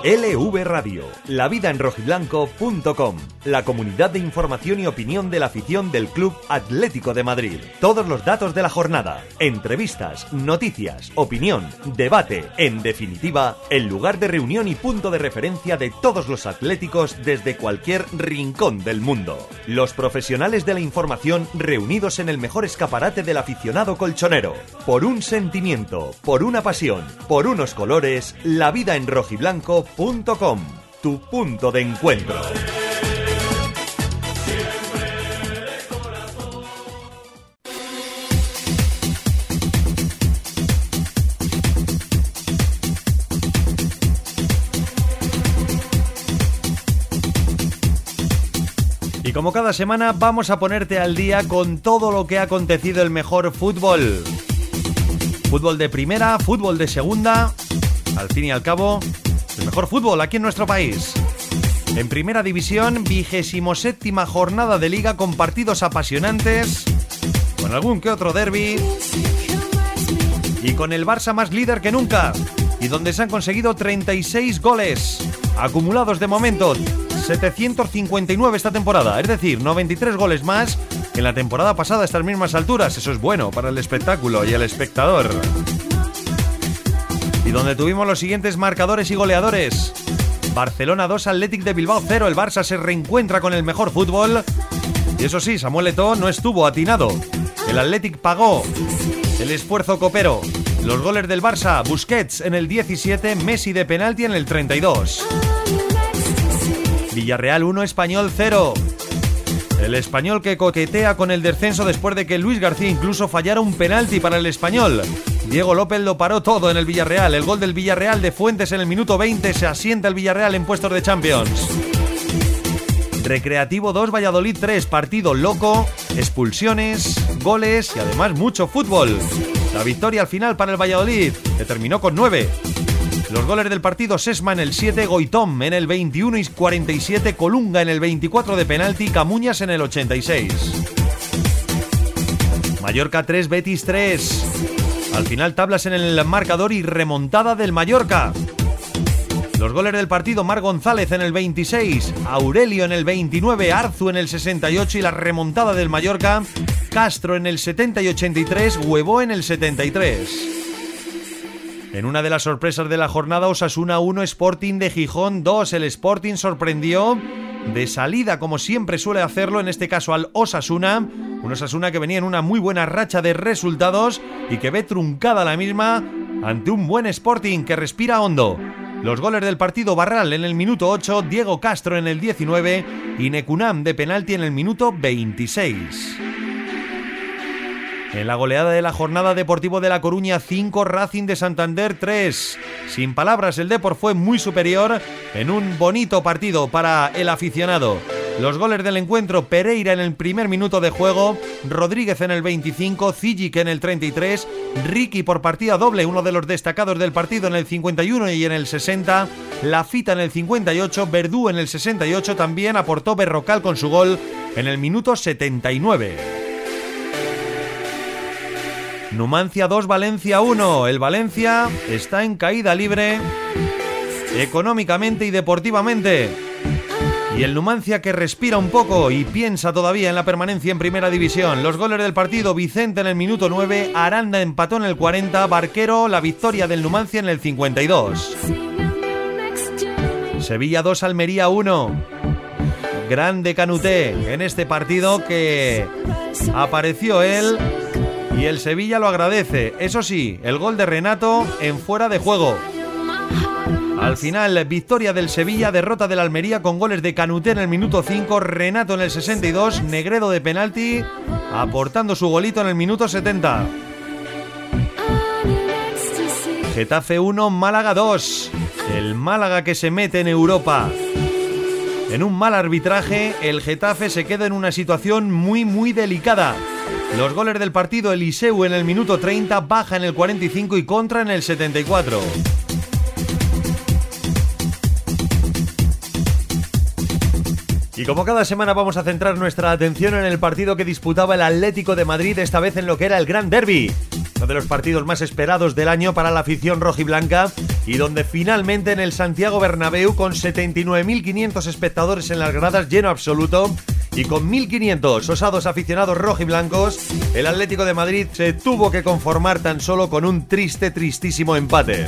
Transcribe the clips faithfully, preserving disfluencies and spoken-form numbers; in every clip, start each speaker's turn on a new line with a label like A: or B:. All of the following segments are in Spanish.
A: L V Radio, la vida en rojiblanco punto com, la comunidad de información y opinión de la afición del Club Atlético de Madrid. Todos los datos de la jornada, entrevistas, noticias, opinión, debate, en definitiva, el lugar de reunión y punto de referencia de todos los atléticos desde cualquier rincón del mundo. Los profesionales de la información reunidos en el mejor escaparate del aficionado colchonero. Por un sentimiento, por una pasión, por unos colores, la vida en rojiblanco punto com, tu punto de encuentro. Y como cada semana vamos a ponerte al día con todo lo que ha acontecido el mejor fútbol. Fútbol de primera, fútbol de segunda, al fin y al cabo, el mejor fútbol aquí en nuestro país. En primera división, vigésimo séptima jornada de liga con partidos apasionantes, con algún que otro derbi y con el Barça más líder que nunca, y donde se han conseguido treinta y seis goles acumulados de momento, setecientos cincuenta y nueve esta temporada, es decir, noventa y tres goles más que en la temporada pasada a estas mismas alturas. Eso es bueno para el espectáculo y el espectador. Y donde tuvimos los siguientes marcadores y goleadores: Barcelona dos, Athletic de Bilbao cero. El Barça se reencuentra con el mejor fútbol. Y eso sí, Samuel Eto'o no estuvo atinado. El Athletic pagó el esfuerzo copero. Los goles del Barça: Busquets en el diecisiete, Messi de penalti en el treinta y dos. Villarreal uno, Español cero. El Español que coquetea con el descenso después de que Luis García incluso fallara un penalti para el Español. Diego López lo paró todo en el Villarreal. El gol del Villarreal de Fuentes en el minuto veinte, se asienta el Villarreal en puestos de Champions. Recreativo dos, Valladolid tres, partido loco, expulsiones, goles y además mucho fútbol. La victoria al final para el Valladolid, que terminó con nueve. Los goles del partido: Sesma en el siete, Goitom en el veintiuno y cuarenta y siete, Colunga en el veinticuatro de penalti, Camuñas en el ochenta y seis. Mallorca tres, Betis tres. Al final tablas en el marcador y remontada del Mallorca. Los goles del partido: Marc González en el veintiséis, Aurelio en el veintinueve, Arzu en el sesenta y ocho y la remontada del Mallorca: Castro en el setenta y ochenta y tres, Huevó en el setenta y tres. En una de las sorpresas de la jornada, Osasuna uno, Sporting de Gijón dos. El Sporting sorprendió de salida, como siempre suele hacerlo, en este caso al Osasuna. Un Osasuna que venía en una muy buena racha de resultados y que ve truncada la misma ante un buen Sporting que respira hondo. Los goles del partido: Barral en el minuto ocho, Diego Castro en el diecinueve y Necunam de penalti en el minuto veintiséis. En la goleada de la jornada, Deportivo de La Coruña cinco, Racing de Santander tres. Sin palabras, el Depor fue muy superior en un bonito partido para el aficionado. Los goles del encuentro: Pereira en el primer minuto de juego, Rodríguez en el veinticinco, Zigic en el treinta y tres, Ricky por partida doble, uno de los destacados del partido, en el cincuenta y uno y en el sesenta, Lafita en el cincuenta y ocho, Verdú en el sesenta y ocho, también aportó Berrocal con su gol en el minuto setenta y nueve. Numancia dos, Valencia uno. El Valencia está en caída libre económicamente y deportivamente. Y el Numancia que respira un poco y piensa todavía en la permanencia en primera división. Los goles del partido: Vicente en el minuto nueve, Aranda empató en el cuarenta, Barquero la victoria del Numancia en el cincuenta y dos. Sevilla dos, Almería uno. Grande Canuté en este partido, que apareció él y el Sevilla lo agradece. Eso sí, el gol de Renato en fuera de juego. Al final, victoria del Sevilla, derrota del Almería con goles de Canuté en el minuto cinco, Renato en el sesenta y dos, Negredo de penalti aportando su golito en el minuto setenta. Getafe uno, Málaga dos. El Málaga que se mete en Europa. En un mal arbitraje, el Getafe se queda en una situación muy muy delicada. Los goles del partido: Eliseu en el minuto treinta, Baja en el cuarenta y cinco y Contra en el setenta y cuatro. Y como cada semana vamos a centrar nuestra atención en el partido que disputaba el Atlético de Madrid, esta vez en lo que era el Gran Derbi, uno de los partidos más esperados del año para la afición rojiblanca, y donde finalmente en el Santiago Bernabéu, con setenta y nueve mil quinientos espectadores en las gradas, lleno absoluto, y con mil quinientos osados aficionados rojiblancos, el Atlético de Madrid se tuvo que conformar tan solo con un triste, tristísimo empate.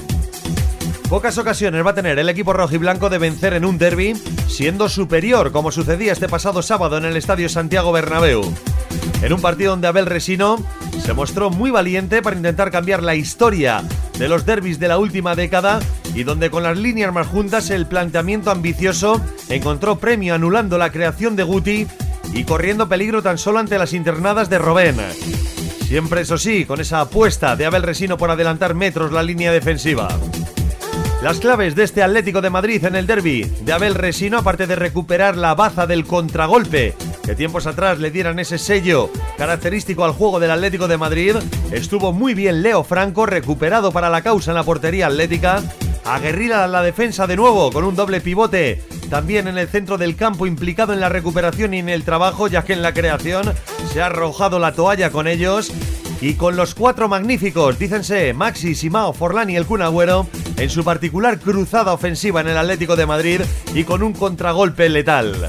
A: Pocas ocasiones va a tener el equipo rojiblanco de vencer en un derbi, siendo superior, como sucedía este pasado sábado en el Estadio Santiago Bernabéu. En un partido donde Abel Resino se mostró muy valiente para intentar cambiar la historia de los derbis de la última década y donde con las líneas más juntas el planteamiento ambicioso encontró premio, anulando la creación de Guti y corriendo peligro tan solo ante las internadas de Robben. Siempre, eso sí, con esa apuesta de Abel Resino por adelantar metros la línea defensiva. Las claves de este Atlético de Madrid en el derbi de Abel Resino, aparte de recuperar la baza del contragolpe que tiempos atrás le dieran ese sello característico al juego del Atlético de Madrid, estuvo muy bien Leo Franco, recuperado para la causa en la portería atlética, aguerrida la defensa de nuevo con un doble pivote también en el centro del campo, implicado en la recuperación y en el trabajo, ya que en la creación se ha arrojado la toalla con ellos. Y con los cuatro magníficos, dícense Maxi, Simao, Forlán y el Kun Agüero, en su particular cruzada ofensiva en el Atlético de Madrid y con un contragolpe letal.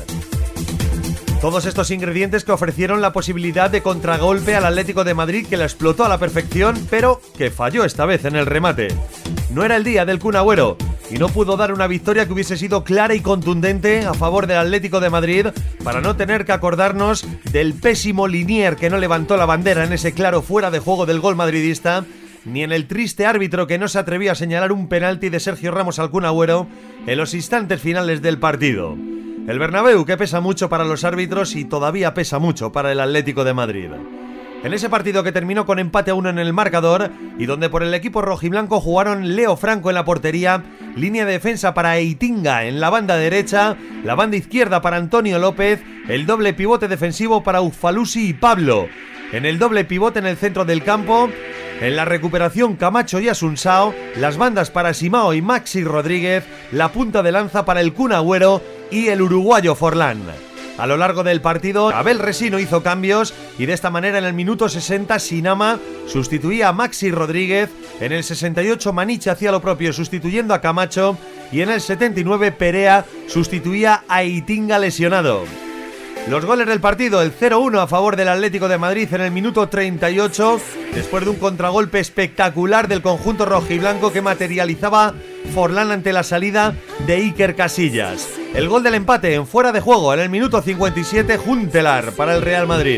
A: Todos estos ingredientes que ofrecieron la posibilidad de contragolpe al Atlético de Madrid, que la explotó a la perfección, pero que falló esta vez en el remate. No era el día del Kun Agüero y no pudo dar una victoria que hubiese sido clara y contundente a favor del Atlético de Madrid, para no tener que acordarnos del pésimo Linier que no levantó la bandera en ese claro fuera de juego del gol madridista, ni en el triste árbitro que no se atrevió a señalar un penalti de Sergio Ramos al Kun Agüero en los instantes finales del partido. El Bernabéu, que pesa mucho para los árbitros y todavía pesa mucho para el Atlético de Madrid. En ese partido que terminó con empate a uno en el marcador y donde por el equipo rojiblanco jugaron Leo Franco en la portería, línea de defensa para Eitinga en la banda derecha, la banda izquierda para Antonio López, el doble pivote defensivo para Uffalusi y Pablo. En el doble pivote en el centro del campo, en la recuperación Camacho y Asunsao, las bandas para Simao y Maxi Rodríguez, la punta de lanza para el Kun Agüero y el uruguayo Forlán. A lo largo del partido, Abel Resino hizo cambios y de esta manera en el minuto sesenta Sinama sustituía a Maxi Rodríguez, en el sesenta y ocho Maniche hacía lo propio sustituyendo a Camacho y en el setenta y nueve Perea sustituía a Eitinga lesionado. Los goles del partido, el cero uno a favor del Atlético de Madrid en el minuto treinta y ocho, después de un contragolpe espectacular del conjunto rojiblanco que materializaba Forlán ante la salida de Iker Casillas. El gol del empate en fuera de juego en el minuto cincuenta y siete, Juntelar para el Real Madrid.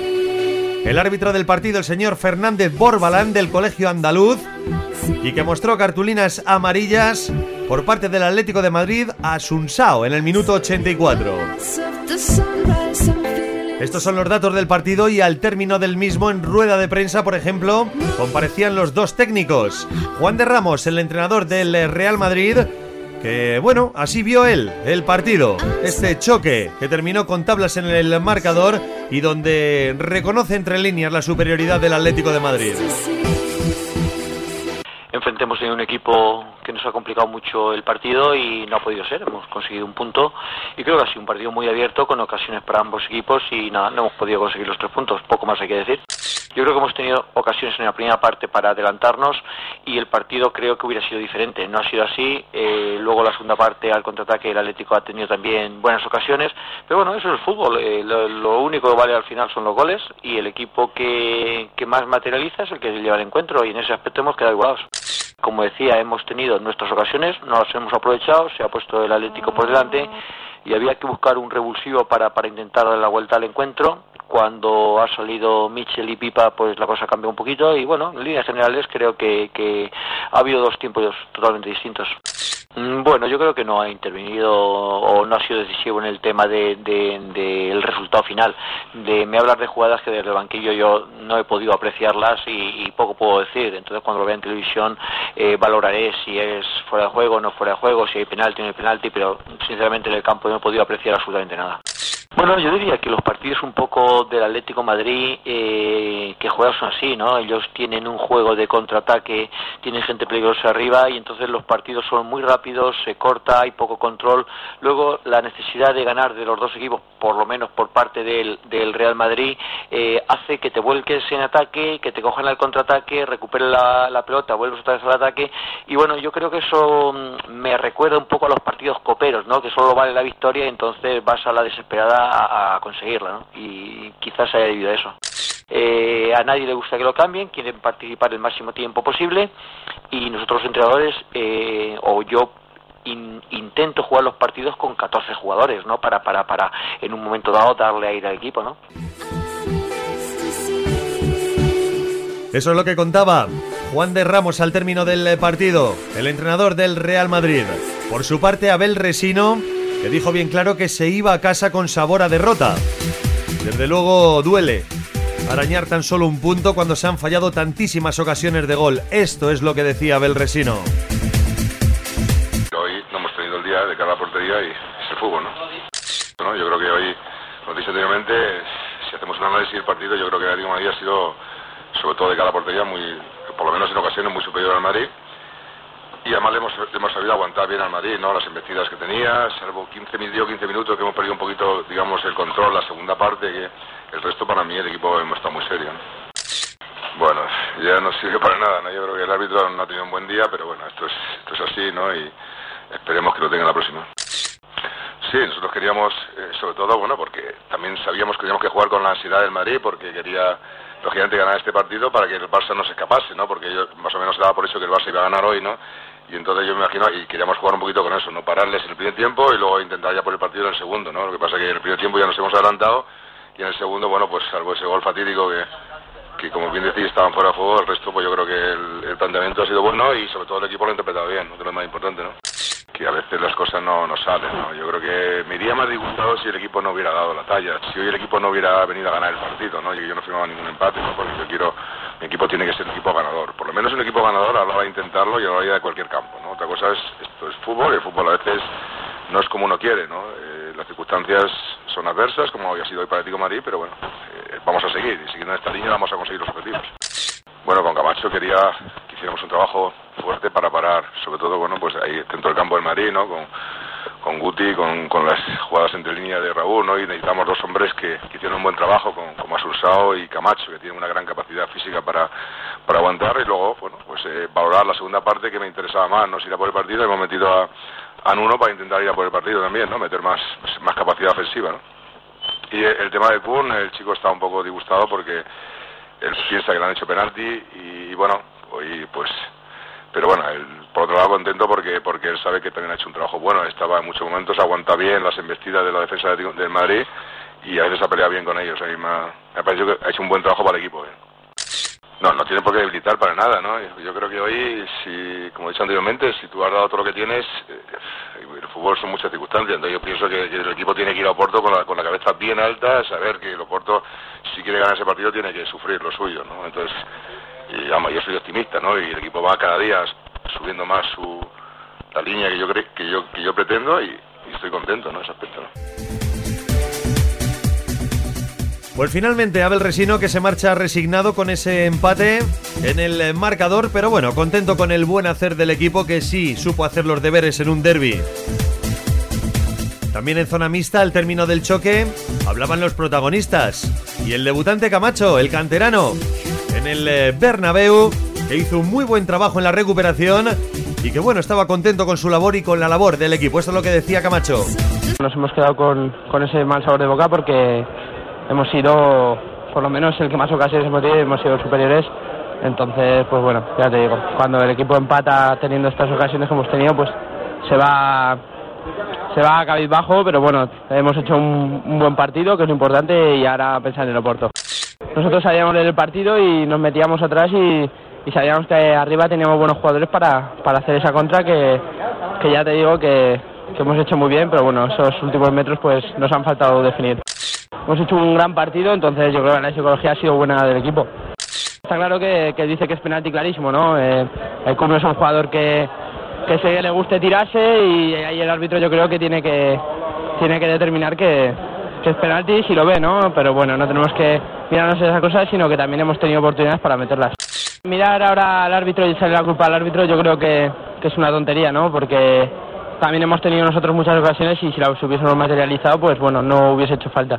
A: El árbitro del partido, el señor Fernández Borbalán del Colegio Andaluz, y que mostró cartulinas amarillas por parte del Atlético de Madrid a Asunsao en el minuto ochenta y cuatro. Estos son los datos del partido y al término del mismo, en rueda de prensa, por ejemplo, comparecían los dos técnicos. Juan de Ramos, el entrenador del Real Madrid, que, bueno, así vio él el partido. Este choque que terminó con tablas en el marcador y donde reconoce entre líneas la superioridad del Atlético de Madrid.
B: Enfrente hemos tenido un equipo que nos ha complicado mucho el partido y no ha podido ser. Hemos conseguido un punto y creo que ha sido un partido muy abierto con ocasiones para ambos equipos y nada, no hemos podido conseguir los tres puntos. Poco más hay que decir. Yo creo que hemos tenido ocasiones en la primera parte para adelantarnos y el partido creo que hubiera sido diferente. No ha sido así. Eh, luego la segunda parte, al contraataque, el Atlético ha tenido también buenas ocasiones. Pero bueno, eso es el fútbol. Eh, lo, lo único que vale al final son los goles y el equipo que, que más materializa es el que lleva el encuentro y en ese aspecto hemos quedado igualados. Como decía, hemos tenido nuestras ocasiones, no las hemos aprovechado, se ha puesto el Atlético por delante y había que buscar un revulsivo para, para intentar dar la vuelta al encuentro. Cuando ha salido Mitchell y Pipa, pues la cosa cambió un poquito y bueno, en líneas generales creo que, que ha habido dos tiempos totalmente distintos. Bueno, yo creo que no ha intervenido o no ha sido decisivo en el tema de, de, de el resultado final. De me hablar de jugadas que desde el banquillo yo no he podido apreciarlas y, y poco puedo decir. Entonces cuando lo vea en televisión eh, valoraré si es fuera de juego o no fuera de juego, si hay penalti o no hay penalti, pero sinceramente en el campo no he podido apreciar absolutamente nada. Bueno, yo diría que los partidos un poco del Atlético de Madrid eh, que juegan son así, ¿no? Ellos tienen un juego de contraataque, tienen gente peligrosa arriba y entonces los partidos son muy rápidos, se corta, hay poco control. Luego la necesidad de ganar de los dos equipos, por lo menos por parte del, del Real Madrid, eh, hace que te vuelques en ataque, que te cojan al contraataque, recuperes la, la pelota, vuelves otra vez al ataque y bueno, yo creo que eso me recuerda un poco a los partidos coperos, ¿no? Que solo vale la victoria y entonces vas a la desesperada A, a conseguirla, ¿no? Y quizás haya debido a eso. Eh, a nadie le gusta que lo cambien, quieren participar el máximo tiempo posible y nosotros los entrenadores, eh, o yo in, intento jugar los partidos con catorce jugadores, ¿no? Para, para, para en un momento dado darle aire al equipo, ¿no?
A: Eso es lo que contaba Juan de Ramos al término del partido, el entrenador del Real Madrid. Por su parte, Abel Resino, que dijo bien claro que se iba a casa con sabor a derrota. Desde luego duele arañar tan solo un punto cuando se han fallado tantísimas ocasiones de gol. Esto es lo que decía Abel Resino.
C: Hoy no hemos tenido el día de cara a la portería y es el fútbol, ¿no? ¿no? Yo creo que hoy, como dije anteriormente, si hacemos un análisis del partido, yo creo que el Atlético de Madrid ha sido, sobre todo de cara a la portería, muy, por lo menos en ocasiones, muy superior al Madrid. Y además le hemos, le hemos sabido aguantar bien al Madrid, ¿no? Las embestidas que tenía, salvo quince, quince minutos que hemos perdido un poquito, digamos, el control, la segunda parte, que el resto para mí el equipo hemos estado muy serio, ¿no? Bueno, ya no sirve para nada, ¿no? Yo creo que el árbitro no ha tenido un buen día, pero bueno, esto es, esto es así, ¿no? Y esperemos que lo tenga la próxima. Sí, nosotros queríamos, eh, sobre todo, bueno, porque también sabíamos que teníamos que jugar con la ansiedad del Madrid, porque quería, lógicamente, ganar este partido para que el Barça no se escapase, ¿no? Porque yo más o menos daba por eso que el Barça iba a ganar hoy, ¿no? Y entonces yo me imagino, y queríamos jugar un poquito con eso, no pararles en el primer tiempo y luego intentar ya por el partido en el segundo, ¿no? Lo que pasa es que en el primer tiempo ya nos hemos adelantado y en el segundo, bueno, pues salvo ese gol fatídico que, que como bien decís, estaban fuera de juego, el resto pues yo creo que el, el planteamiento ha sido bueno y sobre todo el equipo lo ha interpretado bien, ¿no? Que es lo más importante, ¿no? Que a veces las cosas no, no salen, ¿no? Yo creo que me iría más disgustado si el equipo no hubiera dado la talla, si hoy el equipo no hubiera venido a ganar el partido, ¿no? Y yo no firmaba ningún empate, ¿no? Porque yo quiero, mi equipo tiene que ser un equipo ganador, por lo menos un equipo ganador a la hora de intentarlo y a la hora de cualquier campo, ¿no? Otra cosa es, esto es fútbol, y el fútbol a veces no es como uno quiere, ¿no? Eh, las circunstancias son adversas, como había sido hoy para el Atlético de Madrid, pero bueno, eh, vamos a seguir, y siguiendo esta línea vamos a conseguir los objetivos. Bueno, con Camacho quería que hiciéramos un trabajo fuerte para parar, sobre todo, bueno, pues ahí dentro del campo del Madrid, ¿no? Con, con Guti, con, con las jugadas entre línea de Raúl, ¿no? Y necesitamos dos hombres que, que hicieron un buen trabajo, con, como Asursao y Camacho, que tienen una gran capacidad física para, para aguantar, y luego, bueno, pues eh, valorar la segunda parte que me interesaba más, ¿no? Si ir a por el partido, hemos metido a, a Nuno para intentar ir a por el partido también, ¿no? Meter más, más capacidad ofensiva, ¿no? Y el, el tema de Kun, el chico está un poco disgustado porque él piensa que le han hecho penalti y, y bueno, hoy pues, pero bueno, él, por otro lado contento porque porque él sabe que también ha hecho un trabajo bueno, estaba en muchos momentos, aguanta bien las embestidas de la defensa de, del Madrid y a veces ha peleado bien con ellos, ahí me, ha, me ha parecido que ha hecho un buen trabajo para el equipo, ¿eh? No, no tiene por qué debilitar para nada, ¿no? Yo creo que hoy, si, como he dicho anteriormente, si tú has dado todo lo que tienes, eh, el fútbol son muchas circunstancias, entonces yo pienso que, que el equipo tiene que ir a Oporto con la, con la cabeza bien alta, saber que el Oporto, si quiere ganar ese partido, tiene que sufrir lo suyo, ¿no? Entonces, y, vamos, yo soy optimista, ¿no? Y el equipo va cada día subiendo más su la línea que yo cre, que yo que yo pretendo y, y estoy contento, ¿no? Ese aspecto, ¿no?
A: Pues finalmente Abel Resino, que se marcha resignado con ese empate en el marcador, pero bueno, contento con el buen hacer del equipo que sí supo hacer los deberes en un derbi. También en zona mixta, al término del choque, hablaban los protagonistas y el debutante Camacho, el canterano, en el Bernabéu, que hizo un muy buen trabajo en la recuperación y que bueno, estaba contento con su labor y con la labor del equipo. Esto es lo que decía Camacho.
D: Nos hemos quedado con, con ese mal sabor de boca porque hemos sido, por lo menos el que más ocasiones hemos tenido, hemos sido superiores. Entonces, pues bueno, ya te digo, cuando el equipo empata teniendo estas ocasiones que hemos tenido, pues se va se va a cabizbajo, pero bueno, hemos hecho un, un buen partido, que es lo importante, y ahora pensar en el Oporto. Nosotros sabíamos del partido y nos metíamos atrás y, y sabíamos que arriba teníamos buenos jugadores para, para hacer esa contra que, que ya te digo que, que hemos hecho muy bien, pero bueno, esos últimos metros pues nos han faltado definir. Hemos hecho un gran partido, entonces yo creo que la psicología ha sido buena del equipo. Está claro que, que dice que es penalti clarísimo, ¿no? Eh, el Kuno es un jugador que, que se le guste tirarse y ahí el árbitro yo creo que tiene que tiene que determinar que, que es penalti si lo ve, ¿no? Pero bueno, no tenemos que mirarnos esas cosas, sino que también hemos tenido oportunidades para meterlas. Mirar ahora al árbitro y echarle la culpa al árbitro yo creo que, que es una tontería, ¿no? Porque también hemos tenido nosotros muchas ocasiones y si las hubiésemos materializado, pues bueno, no hubiese hecho falta.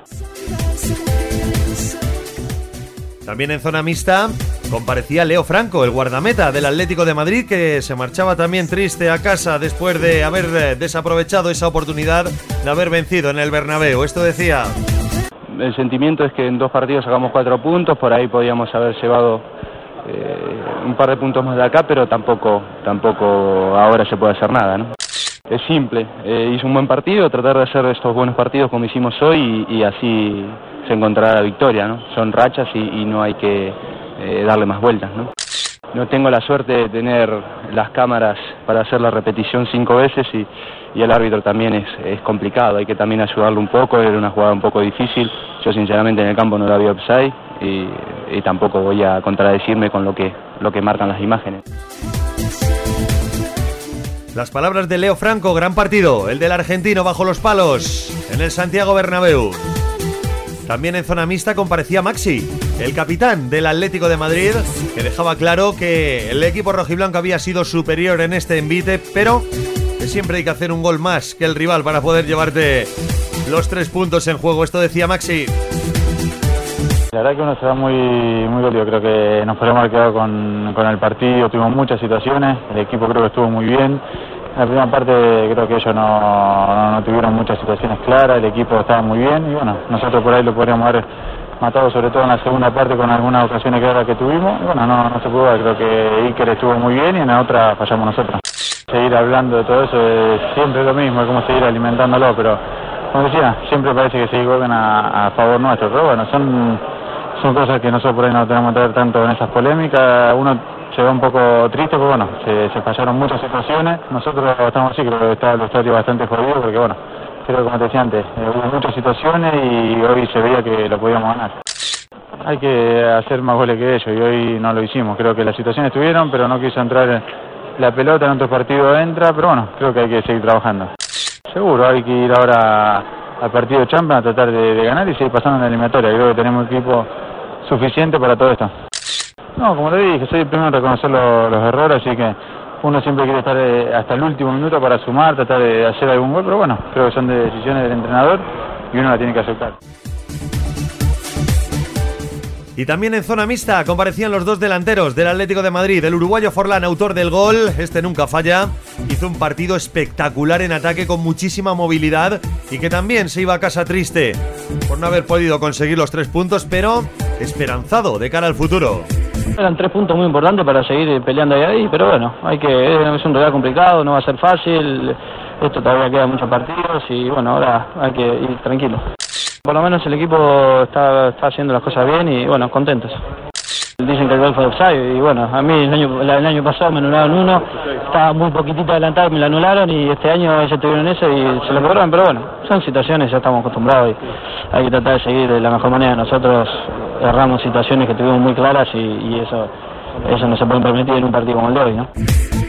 A: También en zona mixta comparecía Leo Franco, el guardameta del Atlético de Madrid, que se marchaba también triste a casa después de haber desaprovechado esa oportunidad de haber vencido en el Bernabéu. Esto decía:
E: el sentimiento es que en dos partidos sacamos cuatro puntos, por ahí podíamos haber llevado eh, un par de puntos más de acá, pero tampoco, tampoco ahora se puede hacer nada, ¿no? Es simple, eh, hizo un buen partido, tratar de hacer estos buenos partidos como hicimos hoy y, y así se encontrará la victoria, ¿no? Son rachas y, y no hay que eh, darle más vueltas, ¿no? No tengo la suerte de tener las cámaras para hacer la repetición cinco veces y, y el árbitro también es, es complicado, hay que también ayudarlo un poco, era una jugada un poco difícil, yo sinceramente en el campo no la vi offside y, y tampoco voy a contradecirme con lo que, lo que marcan las imágenes.
A: Las palabras de Leo Franco, gran partido, el del argentino bajo los palos, en el Santiago Bernabéu. También en zona mixta comparecía Maxi, el capitán del Atlético de Madrid, que dejaba claro que el equipo rojiblanco había sido superior en este envite, pero que siempre hay que hacer un gol más que el rival para poder llevarte los tres puntos en juego. Esto decía Maxi.
E: La verdad que uno se va muy, muy dolido, creo que nos podemos haber quedado con, con el partido, tuvimos muchas situaciones, el equipo creo que estuvo muy bien. En la primera parte creo que ellos no, no, no tuvieron muchas situaciones claras, el equipo estaba muy bien y bueno, nosotros por ahí lo podríamos haber matado sobre todo en la segunda parte con algunas ocasiones claras que tuvimos. Y bueno, no, no se pudo ver, creo que Iker estuvo muy bien y en la otra fallamos nosotros. Seguir hablando de todo eso es siempre lo mismo, es como seguir alimentándolo, pero como decía, siempre parece que se equivocan a, a favor nuestro, pero bueno, son, son cosas que nosotros por ahí no tenemos que ver tanto en esas polémicas. Uno se ve un poco triste, pero bueno, se, se fallaron muchas situaciones. Nosotros estamos así, creo que está el vestuario bastante jodido, porque bueno, creo que como te decía antes, eh, hubo muchas situaciones y hoy se veía que lo podíamos ganar. Hay que hacer más goles que ellos y hoy no lo hicimos. Creo que las situaciones estuvieron, pero no quiso entrar la pelota, en otro partido entra, pero bueno, creo que hay que seguir trabajando. Seguro, hay que ir ahora al partido de Champions a tratar de, de ganar y seguir pasando en la eliminatoria. Creo que tenemos equipo suficiente para todo esto. No, como le dije, soy el primero en reconocer los, los errores, así que uno siempre quiere estar eh, hasta el último minuto para sumar, tratar de hacer algún gol, pero bueno, creo que son de decisiones del entrenador y uno la tiene que aceptar.
A: Y también en zona mixta comparecían los dos delanteros del Atlético de Madrid. El uruguayo Forlán, autor del gol, este nunca falla, hizo un partido espectacular en ataque con muchísima movilidad y que también se iba a casa triste por no haber podido conseguir los tres puntos, pero esperanzado de cara al futuro.
F: Eran tres puntos muy importantes para seguir peleando ahí, ahí, pero bueno, hay que, es un rival complicado, no va a ser fácil, esto todavía queda muchos partidos y bueno, ahora hay que ir tranquilo. Por lo menos el equipo está, está haciendo las cosas bien y bueno, contentos. Dicen que el gol fue offside y bueno, a mí el año, el año pasado me anularon uno, estaba muy poquitito adelantado y me lo anularon y este año ellos tuvieron eso y se lo cobraron, pero bueno, son situaciones, ya estamos acostumbrados y hay que tratar de seguir de la mejor manera. Nosotros erramos situaciones que tuvimos muy claras y, y eso, eso no se puede permitir en un partido como el de hoy, ¿no?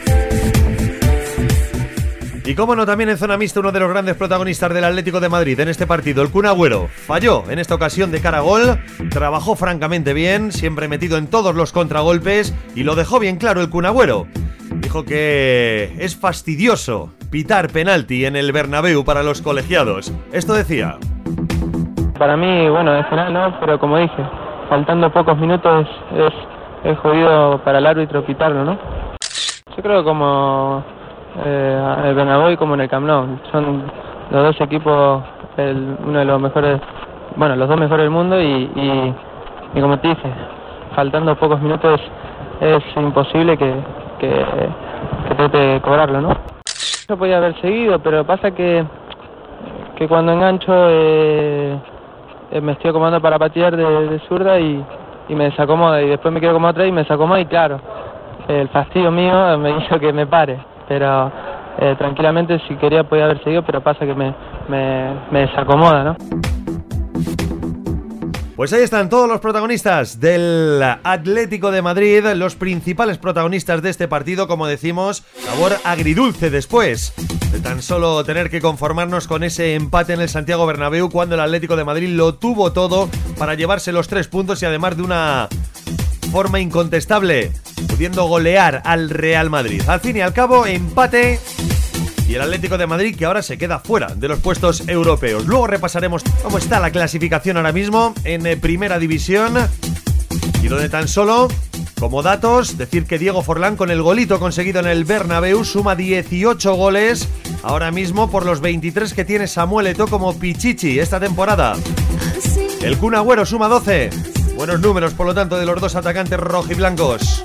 A: Y cómo no, también en zona mixta uno de los grandes protagonistas del Atlético de Madrid en este partido, el Kun Agüero. Falló en esta ocasión de cara a gol, trabajó francamente bien, siempre metido en todos los contragolpes y lo dejó bien claro el Kun Agüero. Dijo que es fastidioso pitar penalti en el Bernabéu para los colegiados. Esto decía.
D: Para mí, bueno, es penal, ¿no? Pero como dije, faltando pocos minutos es, es jodido para el árbitro pitarlo, ¿no? Yo creo como eh, el Bernabéu y como en el Camp Nou. Son los dos equipos, el, uno de los mejores, bueno, los dos mejores del mundo y, y, y como te dije, faltando pocos minutos es imposible que, que, que trate de cobrarlo, ¿no? Yo podía haber seguido, pero pasa que, que cuando engancho eh, me estoy acomodando para patear de, de zurda y, y me desacomoda y después me quedo como atrás y me desacomoda y claro, el fastidio mío me hizo que me pare, pero eh, tranquilamente si quería podía haber seguido, pero pasa que me, me, me desacomoda, ¿no?
A: Pues ahí están todos los protagonistas del Atlético de Madrid, los principales protagonistas de este partido, como decimos, sabor agridulce después de tan solo tener que conformarnos con ese empate en el Santiago Bernabéu, cuando el Atlético de Madrid lo tuvo todo para llevarse los tres puntos y además de una forma incontestable, pudiendo golear al Real Madrid. Al fin y al cabo, empate. Y el Atlético de Madrid que ahora se queda fuera de los puestos europeos. Luego repasaremos cómo está la clasificación ahora mismo en eh, Primera División. Y donde tan solo, como datos, decir que Diego Forlán, con el golito conseguido en el Bernabéu, suma dieciocho goles ahora mismo por los veintitrés que tiene Samuel Eto'o como Pichichi esta temporada. El Kun Agüero suma doce. Buenos números, por lo tanto, de los dos atacantes rojiblancos.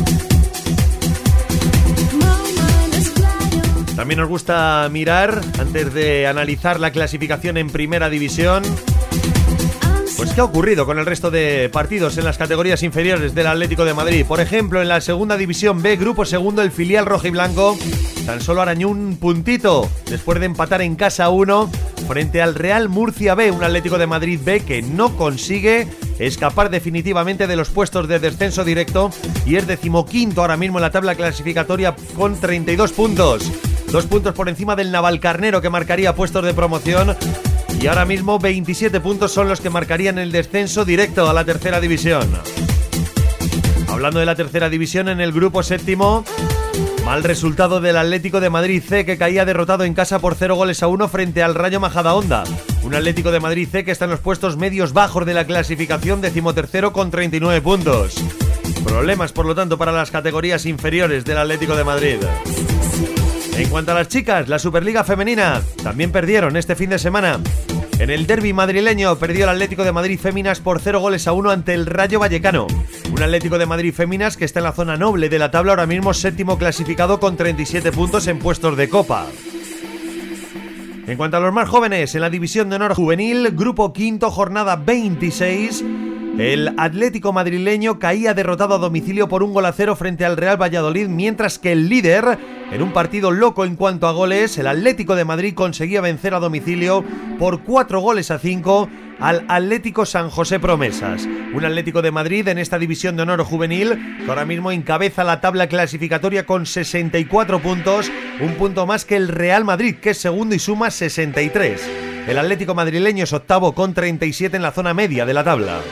A: También nos gusta mirar, antes de analizar la clasificación en Primera División, pues qué ha ocurrido con el resto de partidos en las categorías inferiores del Atlético de Madrid. Por ejemplo, en la Segunda División B, grupo segundo, el filial rojiblanco tan solo arañó un puntito después de empatar en casa uno frente al Real Murcia B, un Atlético de Madrid B que no consigue escapar definitivamente de los puestos de descenso directo y es decimoquinto ahora mismo en la tabla clasificatoria con treinta y dos puntos. Dos puntos por encima del Navalcarnero, que marcaría puestos de promoción, y ahora mismo veintisiete puntos son los que marcarían el descenso directo a la tercera división. Hablando de la tercera división, en el grupo séptimo, mal resultado del Atlético de Madrid C, que caía derrotado en casa por cero goles a uno frente al Rayo Majadahonda. Un Atlético de Madrid C que está en los puestos medios bajos de la clasificación, decimotercero con treinta y nueve puntos. Problemas, por lo tanto, para las categorías inferiores del Atlético de Madrid. En cuanto a las chicas, la Superliga Femenina también perdieron este fin de semana. En el derbi madrileño perdió el Atlético de Madrid Féminas por cero goles a uno ante el Rayo Vallecano. Un Atlético de Madrid Féminas que está en la zona noble de la tabla, ahora mismo séptimo clasificado con treinta y siete puntos en puestos de Copa. En cuanto a los más jóvenes, en la División de Honor Juvenil, grupo quinto, jornada veintiséis... el Atlético madrileño caía derrotado a domicilio por un gol a cero frente al Real Valladolid, mientras que el líder, en un partido loco en cuanto a goles, el Atlético de Madrid conseguía vencer a domicilio por cuatro goles a cinco al Atlético San José Promesas. Un Atlético de Madrid en esta División de Honor Juvenil que ahora mismo encabeza la tabla clasificatoria con sesenta y cuatro puntos, un punto más que el Real Madrid, que es segundo y suma sesenta y tres. El Atlético madrileño es octavo con treinta y siete en la zona media de la tabla.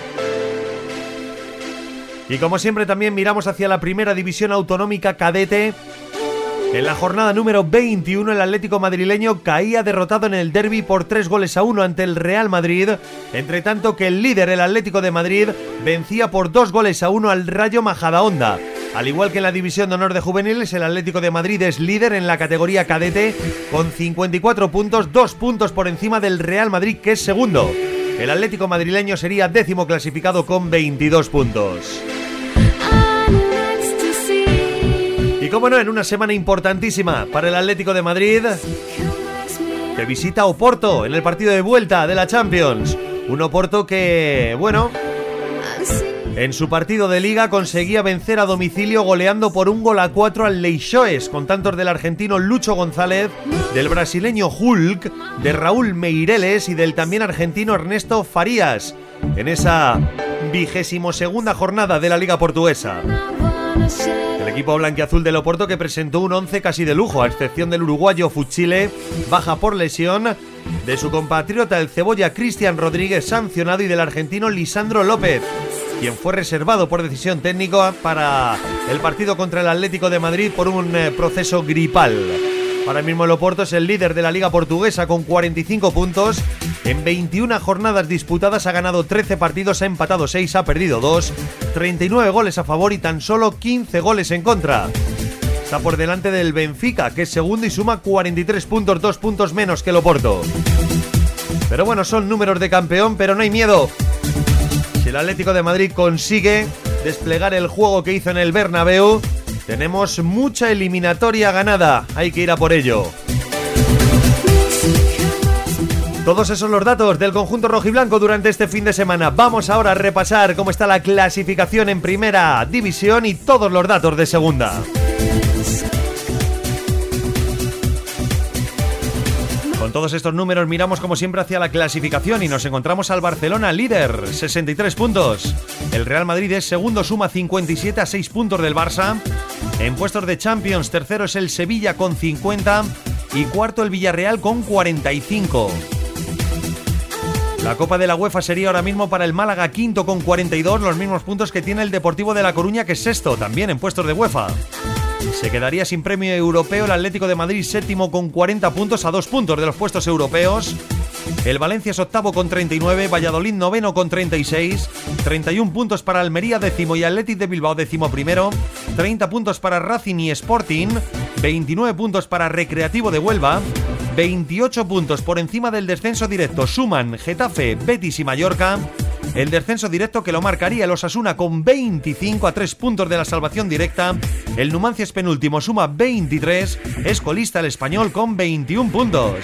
A: Y como siempre también miramos hacia la Primera División Autonómica Cadete. En la jornada número veintiuno el Atlético madrileño caía derrotado en el derbi por tres goles a uno ante el Real Madrid, entre tanto que el líder, el Atlético de Madrid, vencía por dos goles a uno al Rayo Majadahonda. Al igual que en la División de Honor de Juveniles, el Atlético de Madrid es líder en la categoría cadete con cincuenta y cuatro puntos, dos puntos por encima del Real Madrid, que es segundo. El Atlético madrileño sería décimo clasificado con veintidós puntos. Y como no, en una semana importantísima para el Atlético de Madrid, que visita Oporto en el partido de vuelta de la Champions. Un Oporto que, bueno, en su partido de liga conseguía vencer a domicilio goleando por un gol a cuatro al Leixões, con tantos del argentino Lucho González, del brasileño Hulk, de Raúl Meireles y del también argentino Ernesto Farías, en esa vigésimo segunda jornada de la Liga Portuguesa. El equipo blanquiazul del Oporto que presentó un once casi de lujo, a excepción del uruguayo Fuchile, baja por lesión, de su compatriota el cebolla Cristian Rodríguez sancionado y del argentino Lisandro López, quien fue reservado por decisión técnica para el partido contra el Atlético de Madrid por un eh, proceso gripal. Ahora mismo el Oporto es el líder de la Liga Portuguesa con cuarenta y cinco puntos. En veintiuna jornadas disputadas ha ganado trece partidos, ha empatado seis, ha perdido dos, treinta y nueve goles a favor y tan solo quince goles en contra. Está por delante del Benfica, que es segundo y suma cuarenta y tres puntos, dos puntos menos que el Oporto. Pero bueno, son números de campeón, pero no hay miedo. Si el Atlético de Madrid consigue desplegar el juego que hizo en el Bernabéu, tenemos mucha eliminatoria ganada, hay que ir a por ello. Todos esos los datos del conjunto rojiblanco durante este fin de semana. Vamos ahora a repasar cómo está la clasificación en Primera División y todos los datos de Segunda. Con todos estos números miramos como siempre hacia la clasificación y nos encontramos al Barcelona líder, sesenta y tres puntos. El Real Madrid es segundo, suma cincuenta y siete a seis puntos del Barça. En puestos de Champions, tercero es el Sevilla con cincuenta y cuarto el Villarreal con cuarenta y cinco. La Copa de la UEFA sería ahora mismo para el Málaga quinto con cuarenta y dos, los mismos puntos que tiene el Deportivo de La Coruña, que es sexto, también en puestos de UEFA. Se quedaría sin premio europeo el Atlético de Madrid séptimo con cuarenta puntos, a dos puntos de los puestos europeos. El Valencia es octavo con treinta y nueve, Valladolid noveno con treinta y seis, treinta y uno puntos para Almería décimo y Athletic de Bilbao décimo primero, treinta puntos para Racing y Sporting, veintinueve puntos para Recreativo de Huelva, veintiocho puntos por encima del descenso directo suman Getafe, Betis y Mallorca. El descenso directo que lo marcaría el Osasuna con veinticinco, a tres puntos de la salvación directa. El Numancia es penúltimo, suma veintitrés, es colista el Español con veintiuno puntos.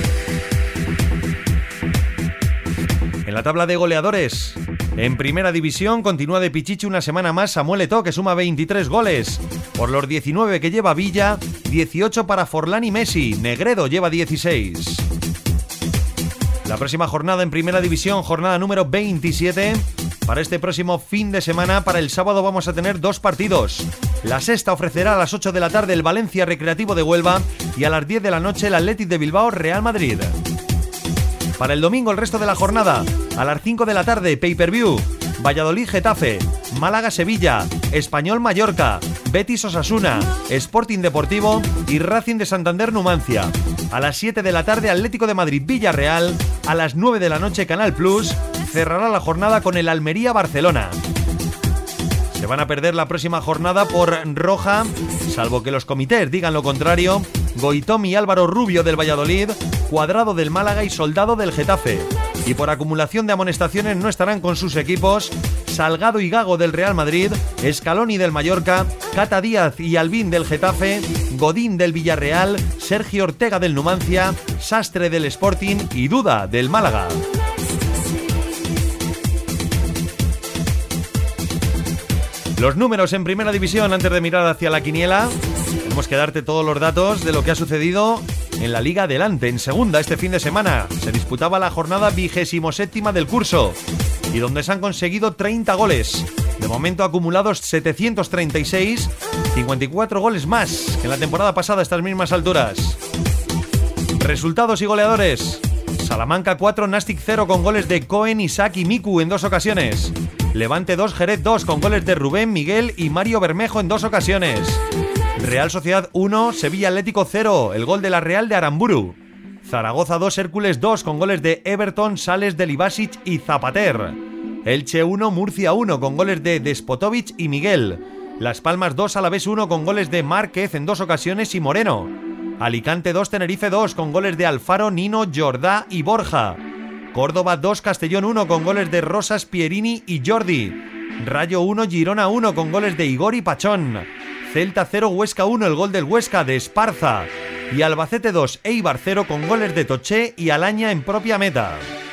A: En la tabla de goleadores, en primera división continúa de pichichi una semana más Samuel Eto'o, que suma veintitrés goles. Por los diecinueve que lleva Villa, dieciocho para Forlán y Messi. Negredo lleva dieciséis. La próxima jornada en primera división, jornada número veintisiete. Para este próximo fin de semana, para el sábado vamos a tener dos partidos. La sexta ofrecerá a las ocho de la tarde el Valencia Recreativo de Huelva y a las diez de la noche el Athletic de Bilbao Real Madrid. Para el domingo el resto de la jornada, a las cinco de la tarde, pay-per-view, Valladolid Getafe, Málaga Sevilla, Español Mallorca, Betis Osasuna, Sporting Deportivo y Racing de Santander Numancia. A las siete de la tarde, Atlético de Madrid Villarreal, a las nueve de la noche Canal Plus, cerrará la jornada con el Almería Barcelona. Se van a perder la próxima jornada por roja, salvo que los comités digan lo contrario, Goitom y Álvaro Rubio del Valladolid, Cuadrado del Málaga y Soldado del Getafe. Y por acumulación de amonestaciones no estarán con sus equipos Salgado y Gago del Real Madrid, Scaloni del Mallorca, Cata Díaz y Albín del Getafe, Godín del Villarreal, Sergio Ortega del Numancia, Sastre del Sporting y Duda del Málaga. Los números en primera división antes de mirar hacia la quiniela. Tenemos que darte todos los datos de lo que ha sucedido en la Liga Adelante. En segunda, este fin de semana se disputaba la jornada vigésimo séptima del curso y donde se han conseguido treinta goles. De momento acumulados setecientos treinta y seis, cincuenta y cuatro goles más que en la temporada pasada a estas mismas alturas. Resultados y goleadores. Salamanca cuatro, Nastic cero con goles de Cohen, Isaac y Miku en dos ocasiones. Levante dos, Jerez dos con goles de Rubén, Miguel y Mario Bermejo en dos ocasiones. Real Sociedad uno, Sevilla Atlético cero, el gol de la Real de Aramburu. Zaragoza dos, Hércules dos con goles de Everton, Sales de Libasic y Zapater. Elche uno, Murcia uno con goles de Despotovic y Miguel. Las Palmas dos, Alavés uno con goles de Márquez en dos ocasiones y Moreno. Alicante dos, Tenerife dos con goles de Alfaro, Nino, Jordá y Borja. Córdoba dos, Castellón uno con goles de Rosas, Pierini y Jordi. Rayo uno, Girona uno con goles de Igor y Pachón. Celta cero, Huesca uno, el gol del Huesca de Esparza. Y Albacete dos, Eibar cero con goles de Toché y Alaña en propia meta.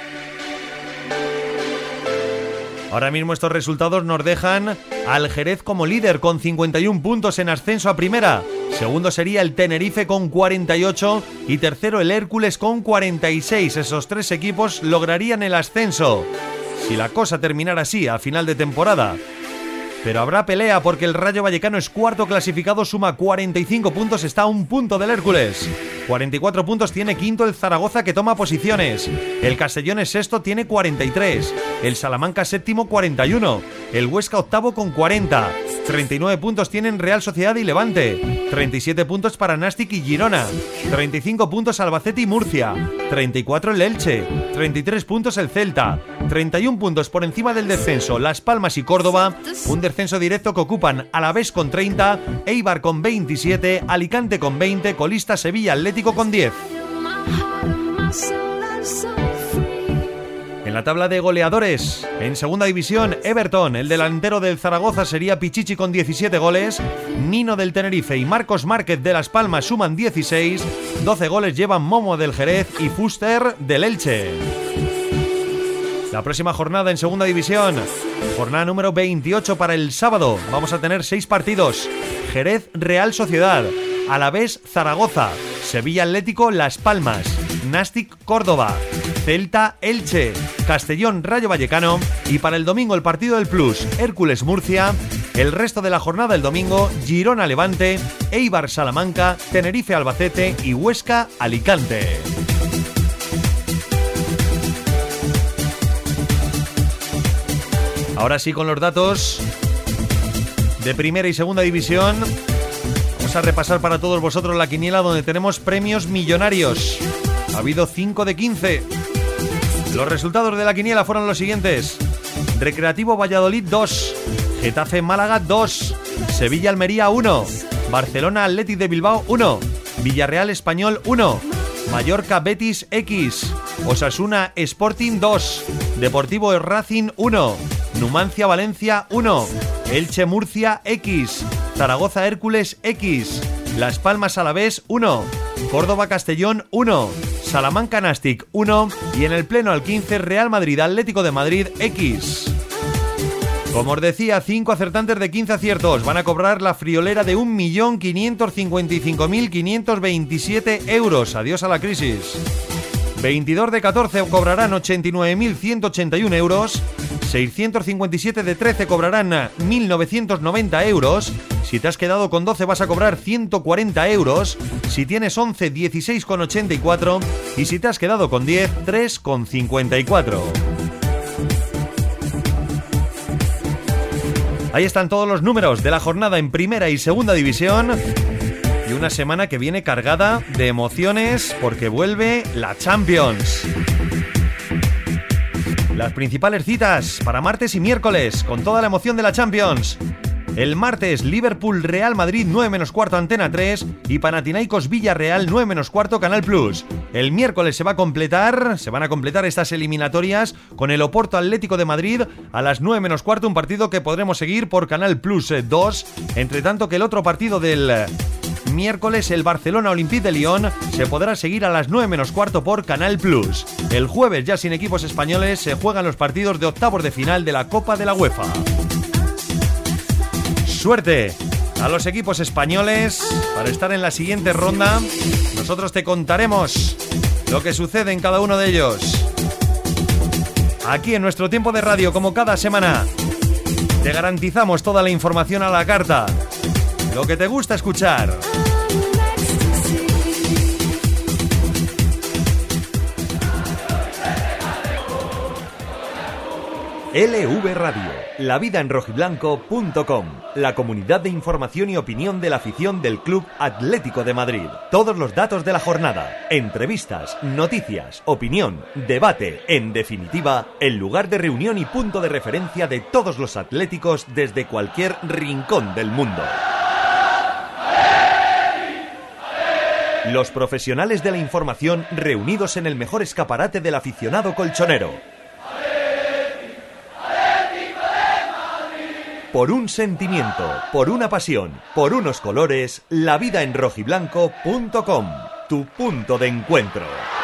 A: Ahora mismo estos resultados nos dejan al Jerez como líder con cincuenta y uno puntos en ascenso a primera. Segundo sería el Tenerife con cuarenta y ocho y tercero el Hércules con cuarenta y seis. Esos tres equipos lograrían el ascenso si la cosa terminara así a final de temporada. Pero habrá pelea porque el Rayo Vallecano es cuarto clasificado, suma cuarenta y cinco puntos, está a un punto del Hércules. cuarenta y cuatro puntos tiene quinto el Zaragoza, que toma posiciones. El Castellón es sexto, tiene cuarenta y tres. El Salamanca séptimo, cuarenta y uno. El Huesca octavo con cuarenta. treinta y nueve puntos tienen Real Sociedad y Levante. treinta y siete puntos para Nastic y Girona. treinta y cinco puntos Albacete y Murcia. treinta y cuatro el Elche. treinta y tres puntos el Celta. treinta y uno puntos por encima del descenso Las Palmas y Córdoba. Un descenso directo que ocupan Alavés con treinta, Eibar con veintisiete, Alicante con veinte, colista Sevilla Atlético con diez. En la tabla de goleadores, en segunda división, Everton, el delantero del Zaragoza sería Pichichi con diecisiete goles, Nino del Tenerife y Marcos Márquez de Las Palmas suman dieciséis, doce goles llevan Momo del Jerez y Fuster del Elche. La próxima jornada en segunda división, jornada número veintiocho para el sábado, vamos a tener seis partidos: Jerez Real Sociedad, Alavés Zaragoza, Sevilla Atlético Las Palmas, Nastic Córdoba, Celta Elche, Castellón Rayo Vallecano y para el domingo el partido del Plus, Hércules Murcia. El resto de la jornada el domingo, Girona Levante, Eibar Salamanca, Tenerife Albacete y Huesca Alicante. Ahora sí, con los datos de primera y segunda división, vamos a repasar para todos vosotros la quiniela donde tenemos premios millonarios. Ha habido cinco de quince. Los resultados de la quiniela fueron los siguientes: Recreativo Valladolid dos, Getafe Málaga dos, Sevilla Almería uno, Barcelona Athletic de Bilbao uno, Villarreal Español uno, Mallorca Betis X, Osasuna Sporting dos, Deportivo Racing uno, Numancia Valencia uno, Elche Murcia X, Zaragoza Hércules X, Las Palmas Alavés uno, Córdoba Castellón uno, Salamanca Nastic uno y en el pleno al quince Real Madrid Atlético de Madrid X. Como os decía, cinco acertantes de quince aciertos van a cobrar la friolera de un millón quinientos cincuenta y cinco mil quinientos veintisiete euros. Adiós a la crisis. veintidós de catorce cobrarán ochenta y nueve mil ciento ochenta y uno euros. seiscientos cincuenta y siete de trece cobrarán mil novecientos noventa euros. Si te has quedado con doce vas a cobrar ciento cuarenta euros. Si tienes once, dieciséis con ochenta y cuatro. Y si te has quedado con diez, tres con cincuenta y cuatro. Ahí están todos los números de la jornada en primera y segunda división. Y una semana que viene cargada de emociones porque vuelve la Champions. Las principales citas para martes y miércoles, con toda la emoción de la Champions. El martes, Liverpool Real Madrid nueve menos cuarto Antena tres y Panathinaikos Villarreal nueve menos cuarto Canal Plus. El miércoles se va a completar, se van a completar estas eliminatorias con el Oporto Atlético de Madrid a las nueve menos cuarto, un partido que podremos seguir por Canal Plus dos, entre tanto que el otro partido del miércoles, el Barcelona Olympique de Lyon, se podrá seguir a las nueve menos cuarto por Canal Plus. El jueves, ya sin equipos españoles, se juegan los partidos de octavos de final de la Copa de la UEFA. Suerte a los equipos españoles para estar en la siguiente ronda. Nosotros te contaremos lo que sucede en cada uno de ellos. Aquí en nuestro tiempo de radio, como cada semana, te garantizamos toda la información a la carta. Lo que te gusta escuchar. L V Radio, la vida en rojiblanco punto com, la comunidad de información y opinión de la afición del Club Atlético de Madrid. Todos los datos de la jornada, entrevistas, noticias, opinión, debate, en definitiva, el lugar de reunión y punto de referencia de todos los atléticos desde cualquier rincón del mundo. Los profesionales de la información reunidos en el mejor escaparate del aficionado colchonero. Por un sentimiento, por una pasión, por unos colores, la vida en rojiblanco punto com, tu punto de encuentro.